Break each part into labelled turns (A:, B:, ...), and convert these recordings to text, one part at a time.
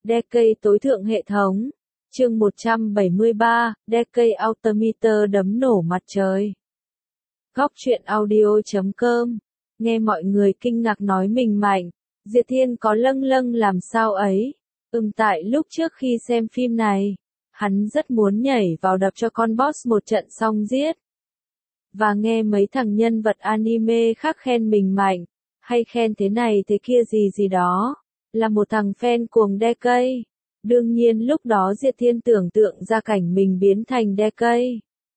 A: Decade tối thượng hệ thống. Chương 173, Decade Altimeter đấm nổ mặt trời. Góc truyện audio.com. Nghe mọi người kinh ngạc nói mình mạnh, Diệt Thiên có lâng lâng làm sao ấy. Tại lúc trước khi xem phim này, hắn rất muốn nhảy vào đập cho con boss một trận xong giết. Và nghe mấy thằng nhân vật anime khác khen mình mạnh, hay khen thế này thế kia gì đó, là một thằng fan cuồng Decade. Đương nhiên lúc đó Diệt Thiên tưởng tượng ra cảnh mình biến thành Decade,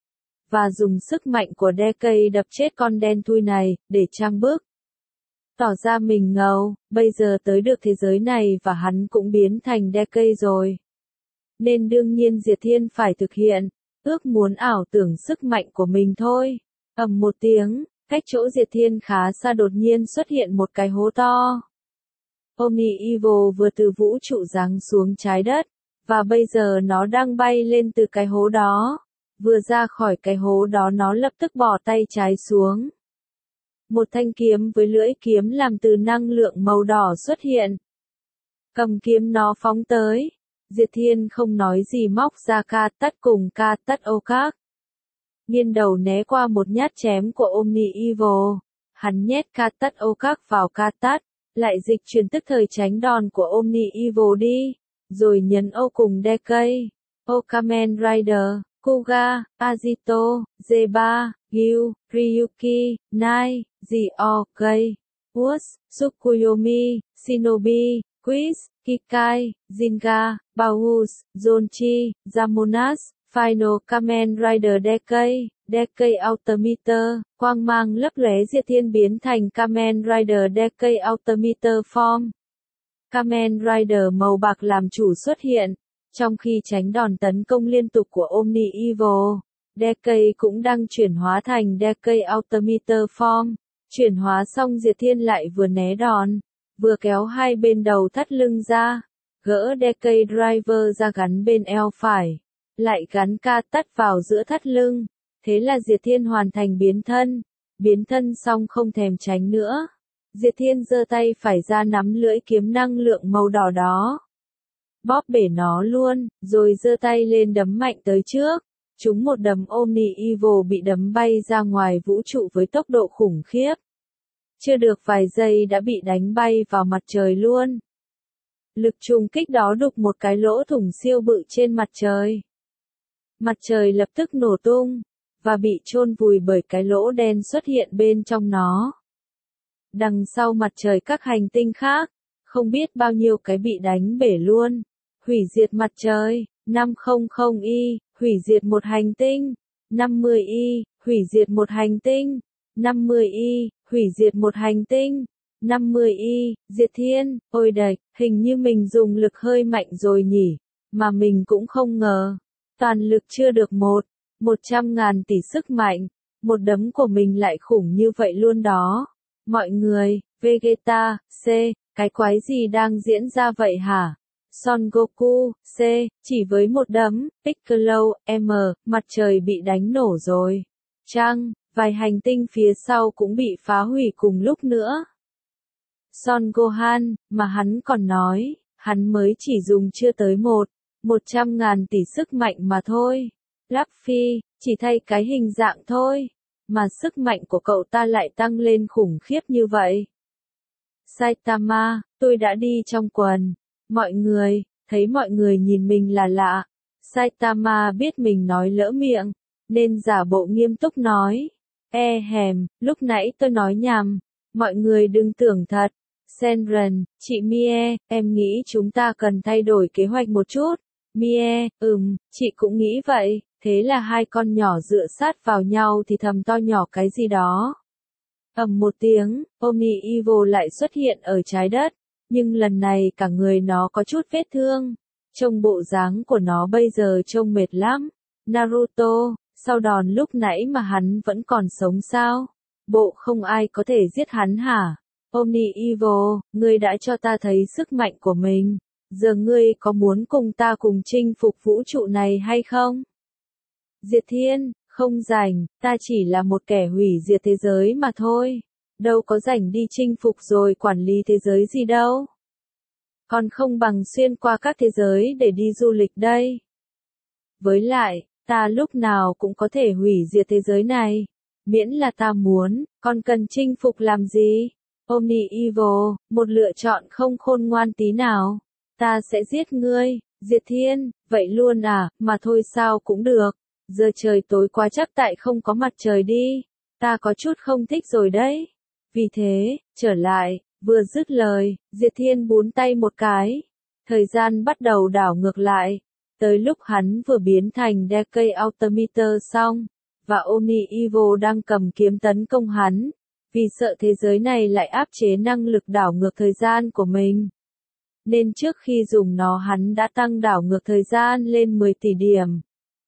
A: và dùng sức mạnh của Decade đập chết con đen thui này, để trang bức. Tỏ ra mình ngầu, bây giờ tới được thế giới này và hắn cũng biến thành Decade rồi. Nên đương nhiên Diệt Thiên phải thực hiện, ước muốn ảo tưởng sức mạnh của mình thôi. Ầm một tiếng, cách chỗ Diệt Thiên khá xa đột nhiên xuất hiện một cái hố to. Omni Evil vừa từ vũ trụ giáng xuống trái đất, và bây giờ nó đang bay lên từ cái hố đó. Vừa ra khỏi cái hố đó nó lập tức bỏ tay trái xuống. Một thanh kiếm với lưỡi kiếm làm từ năng lượng màu đỏ xuất hiện. Cầm kiếm nó phóng tới. Diệt Thiên không nói gì móc ra ca tắt cùng ca tắt ô các. Nghiêng đầu né qua một nhát chém của Omni Evil. Hắn nhét ca tắt ô các vào ca tắt, lại dịch chuyển tức thời tránh đòn của Omni Evil đi, rồi nhấn ô cùng Decade. Ô Kamen Rider, Kuga, Agito, Z3, Gyu, Ryuki, Nai, Zio-Kei, Us, Tsukuyomi, Shinobi, Quiz, Kikai, Jinga, Baus, Zonchi, Zamonas, Final Kamen Rider Decade, Decade Altimeter, quang mang lấp lóe Diệt Thiên biến thành Kamen Rider Decade Altimeter Form. Kamen Rider màu bạc làm chủ xuất hiện, trong khi tránh đòn tấn công liên tục của Omni Evil. Decade cũng đang chuyển hóa thành Decade Altimeter Form. Chuyển hóa xong Diệt Thiên lại vừa né đòn, vừa kéo hai bên đầu thắt lưng ra, gỡ Decade Driver ra gắn bên eo phải, lại gắn ca tắt vào giữa thắt lưng. Thế là Diệt Thiên hoàn thành biến thân xong không thèm tránh nữa. Diệt Thiên giơ tay phải ra nắm lưỡi kiếm năng lượng màu đỏ đó, bóp bể nó luôn, rồi giơ tay lên đấm mạnh tới trước. Trúng một đấm Omni Evil bị đấm bay ra ngoài vũ trụ với tốc độ khủng khiếp. Chưa được vài giây đã bị đánh bay vào mặt trời luôn. Lực trùng kích đó đục một cái lỗ thủng siêu bự trên mặt trời. Mặt trời lập tức nổ tung, và bị chôn vùi bởi cái lỗ đen xuất hiện bên trong nó. Đằng sau mặt trời các hành tinh khác, không biết bao nhiêu cái bị đánh bể luôn. Hủy diệt mặt trời, 500Y, hủy diệt một hành tinh, 50Y, hủy diệt một hành tinh, 50Y, hủy diệt một hành tinh, 50Y, Diệt Thiên, ôi đạch, hình như mình dùng lực hơi mạnh rồi nhỉ, mà mình cũng không ngờ. Toàn lực chưa được 100.000 tỷ sức mạnh, một đấm của mình lại khủng như vậy luôn đó. Mọi người, Vegeta, C, cái quái gì đang diễn ra vậy hả? Son Goku, C, chỉ với một đấm, Piccolo, M, mặt trời bị đánh nổ rồi. Chăng, vài hành tinh phía sau cũng bị phá hủy cùng lúc nữa. Son Gohan, mà hắn còn nói, hắn mới chỉ dùng chưa tới 100.000 tỷ sức mạnh mà thôi. Luffy, chỉ thay cái hình dạng thôi, mà sức mạnh của cậu ta lại tăng lên khủng khiếp như vậy. Saitama, tôi đã đi trong quần. Mọi người, thấy mọi người nhìn mình là lạ. Saitama biết mình nói lỡ miệng, nên giả bộ nghiêm túc nói. Lúc nãy tôi nói nhầm. Mọi người đừng tưởng thật. Senran, chị Mie, em nghĩ chúng ta cần thay đổi kế hoạch một chút. Mie, chị cũng nghĩ vậy. Thế là hai con nhỏ dựa sát vào nhau thì thầm to nhỏ cái gì đó. Ầm một tiếng, Omni Evil lại xuất hiện ở trái đất. Nhưng lần này cả người nó có chút vết thương. Trông bộ dáng của nó bây giờ trông mệt lắm. Naruto, sau đòn lúc nãy mà hắn vẫn còn sống sao? Bộ không ai có thể giết hắn hả? Omni Evil, ngươi đã cho ta thấy sức mạnh của mình. Giờ ngươi có muốn cùng ta cùng chinh phục vũ trụ này hay không? Diệt Thiên, không rảnh, ta chỉ là một kẻ hủy diệt thế giới mà thôi. Đâu có rảnh đi chinh phục rồi quản lý thế giới gì đâu. còn không bằng xuyên qua các thế giới để đi du lịch đây. Với lại, ta lúc nào cũng có thể hủy diệt thế giới này. Miễn là ta muốn, còn cần chinh phục làm gì? Omni-Evil, một lựa chọn không khôn ngoan tí nào. Ta sẽ giết ngươi, Diệt Thiên, vậy luôn à, mà thôi sao cũng được. Giờ trời tối quá chắc tại không có mặt trời đi. Ta có chút không thích rồi đấy. Vì thế, trở lại, vừa dứt lời, Diệt Thiên búng tay một cái. Thời gian bắt đầu đảo ngược lại. Tới lúc hắn vừa biến thành Decay Autometer xong, và Omni-Evil đang cầm kiếm tấn công hắn, vì sợ thế giới này lại áp chế năng lực đảo ngược thời gian của mình. Nên trước khi dùng nó hắn đã tăng đảo ngược thời gian lên 10 tỷ điểm.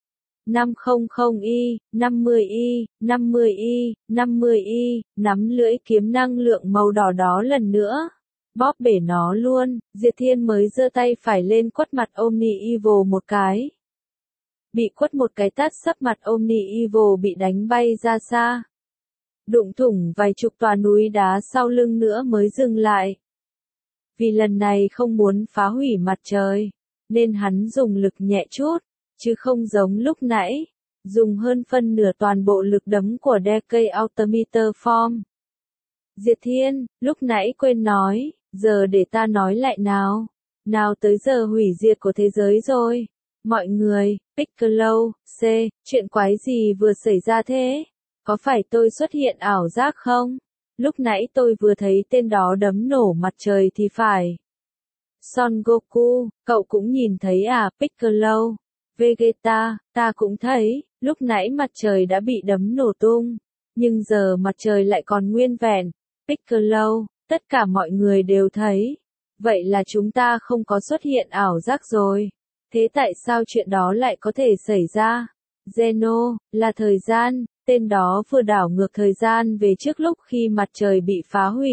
A: 500Y, 50Y, 50Y, 50Y, nắm lưỡi kiếm năng lượng màu đỏ đó lần nữa. Bóp bể nó luôn, Diệt Thiên mới giơ tay phải lên quất mặt Omni-Evil một cái. Bị quất một cái tát sấp mặt Omni-Evil bị đánh bay ra xa. Đụng thủng vài chục tòa núi đá sau lưng nữa mới dừng lại. Vì lần này không muốn phá hủy mặt trời, nên hắn dùng lực nhẹ chút, chứ không giống lúc nãy, dùng hơn phân nửa toàn bộ lực đấm của Decay Autometer Form. Diệt Thiên, lúc nãy quên nói, giờ để ta nói lại nào. Nào tới giờ hủy diệt của thế giới rồi. Mọi người, Piccolo, C, chuyện quái gì vừa xảy ra thế? Có phải tôi xuất hiện ảo giác không? Lúc nãy tôi vừa thấy tên đó đấm nổ mặt trời thì phải. Son Goku, cậu cũng nhìn thấy à? Piccolo, Vegeta, ta cũng thấy, lúc nãy mặt trời đã bị đấm nổ tung. Nhưng giờ mặt trời lại còn nguyên vẹn. Piccolo, tất cả mọi người đều thấy. Vậy là chúng ta không có xuất hiện ảo giác rồi. Thế tại sao chuyện đó lại có thể xảy ra? Zeno, là thời gian, tên đó vừa đảo ngược thời gian về trước lúc khi mặt trời bị phá hủy.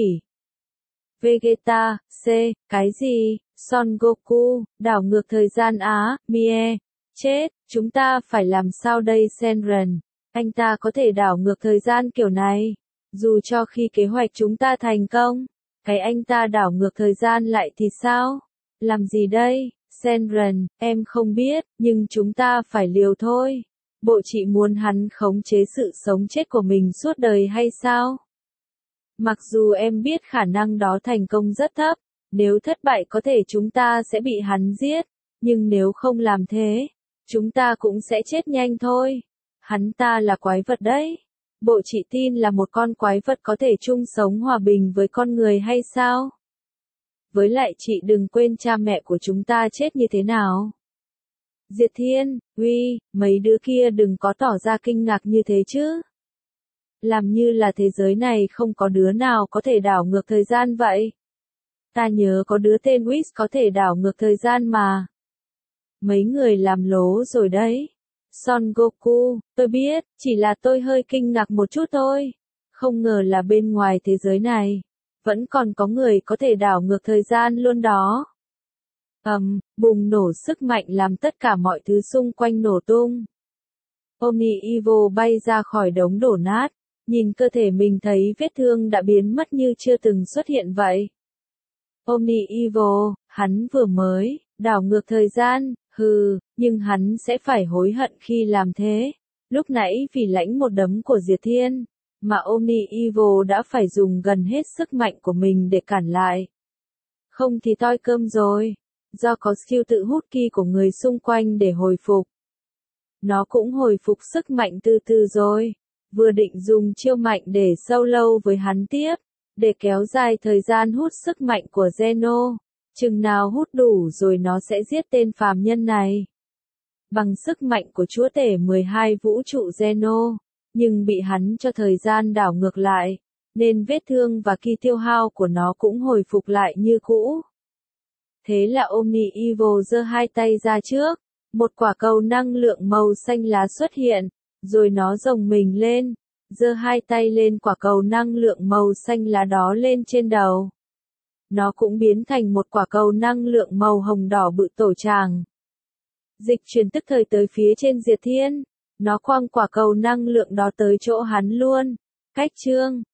A: Vegeta, C, cái gì? Son Goku, đảo ngược thời gian á, Mie, chết, chúng ta phải làm sao đây Senran? Anh ta có thể đảo ngược thời gian kiểu này. Dù cho khi kế hoạch chúng ta thành công, cái anh ta đảo ngược thời gian lại thì sao? Làm gì đây? Senran, em không biết, nhưng chúng ta phải liều thôi. Bộ chị muốn hắn khống chế sự sống chết của mình suốt đời hay sao? Mặc dù em biết khả năng đó thành công rất thấp, nếu thất bại có thể chúng ta sẽ bị hắn giết, nhưng nếu không làm thế, chúng ta cũng sẽ chết nhanh thôi. Hắn ta là quái vật đấy. Bộ chị tin là một con quái vật có thể chung sống hòa bình với con người hay sao? Với lại chị đừng quên cha mẹ của chúng ta chết như thế nào. Diệt Thiên, uy, mấy đứa kia đừng có tỏ ra kinh ngạc như thế chứ. Làm như là thế giới này không có đứa nào có thể đảo ngược thời gian vậy. Ta nhớ có đứa tên Whis có thể đảo ngược thời gian mà. Mấy người làm lố rồi đấy. Son Goku, tôi biết, chỉ là tôi hơi kinh ngạc một chút thôi. Không ngờ là bên ngoài thế giới này, vẫn còn có người có thể đảo ngược thời gian luôn đó. Bùng nổ sức mạnh làm tất cả mọi thứ xung quanh nổ tung. Omni-Evil bay ra khỏi đống đổ nát, nhìn cơ thể mình thấy vết thương đã biến mất như chưa từng xuất hiện vậy. Omni-Evil, hắn vừa mới đảo ngược thời gian, nhưng hắn sẽ phải hối hận khi làm thế. Lúc nãy vì lãnh một đấm của Diệt Thiên, mà Omni-Evil đã phải dùng gần hết sức mạnh của mình để cản lại. Không thì toi cơm rồi. Do có skill tự hút ki của người xung quanh để hồi phục. Nó cũng hồi phục sức mạnh từ từ rồi. Vừa định dùng chiêu mạnh để solo với hắn tiếp, để kéo dài thời gian hút sức mạnh của Zeno. Chừng nào hút đủ rồi nó sẽ giết tên phàm nhân này. Bằng sức mạnh của chúa tể 12 vũ trụ Zeno, nhưng bị hắn cho thời gian đảo ngược lại, nên vết thương và ki tiêu hao của nó cũng hồi phục lại như cũ. Thế là Omni-Evil giơ hai tay ra trước, một quả cầu năng lượng màu xanh lá xuất hiện, rồi nó rồng mình lên, giơ hai tay lên quả cầu năng lượng màu xanh lá đó lên trên đầu. Nó cũng biến thành một quả cầu năng lượng màu hồng đỏ bự tổ tràng. Dịch chuyển tức thời tới phía trên Diệt Thiên, nó quăng quả cầu năng lượng đó tới chỗ hắn luôn. Cách chương